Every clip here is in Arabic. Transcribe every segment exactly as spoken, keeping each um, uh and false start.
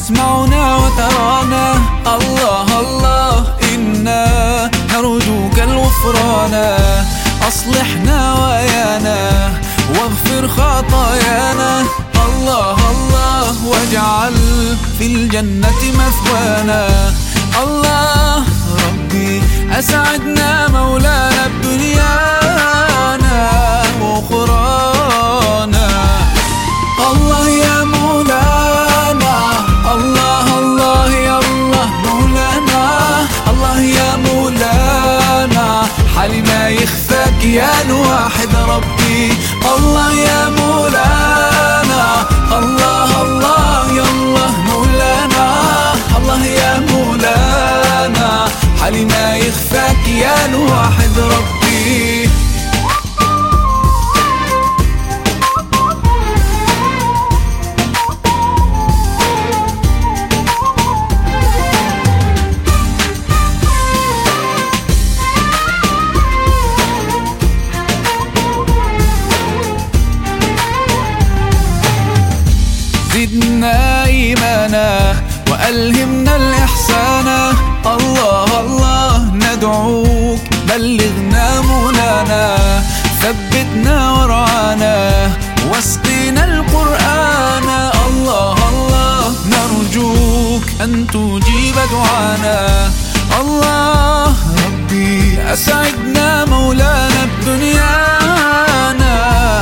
تسمعنا وترانا. الله الله إنا نرجوك الغفران، أصلحنا ويانا واغفر خطايانا. الله الله واجعل في الجنة مثوانا. الله ربي أسعدنا مولانا بدنيانا وأخرانا. الله يا مولانا، الله الله يا الله مولانا. الله يا مولانا، حالي ما يخفاك يا الواحد ربي. الله يا مولانا، الله الله يا الله مولانا. الله يا مولانا، حالي ما يخفاك يا الواحد ربي. زدنا إيمانا وألهمنا الإحسان. الله الله ندعوك بلغنا منانا، ثبتنا ورعانا واسقنا القرآن. الله الله نرجوك أن تجيب دعانا. الله ربي أسعدنا مولانا بدنيانا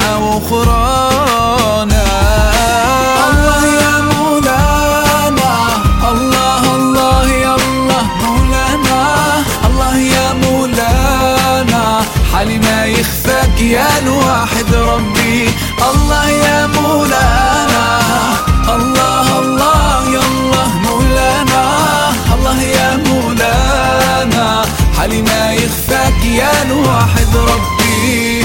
وأخرانا. الله يا مولانا، الله الله يا الله مولانا. الله يا مولانا، حالي ما يخفاك يا الواحد ربي. الله يا مولانا، الله الله يا الله مولانا. الله يا مولانا، حالي ما يخفاك يا الواحد ربي.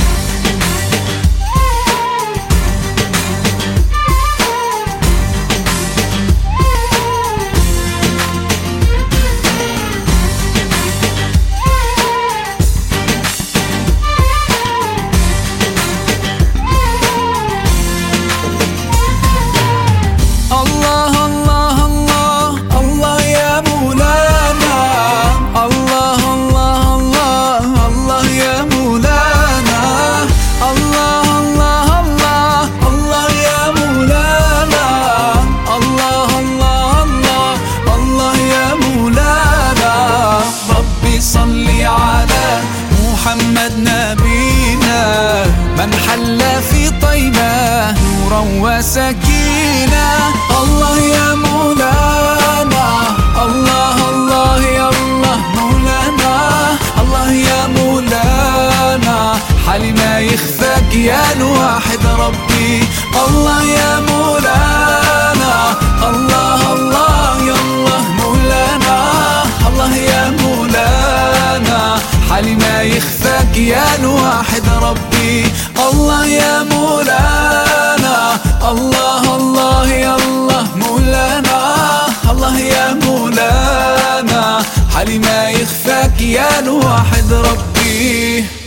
محمد نبينا من حل في طيبة نورا وسكينة. الله يا مولانا، الله الله يا الله مولانا. الله يا مولانا، حالي ما يخفاك يا الواحد ربي. الله يا مولانا، الله الله يا الله مولانا. الله يا مولانا، حالي ما يخفاك يا الواحد ربي. الله يا مولانا، الله الله يا الله مولانا. الله يا مولانا، حالي ما يخفاك يا الواحد ربي.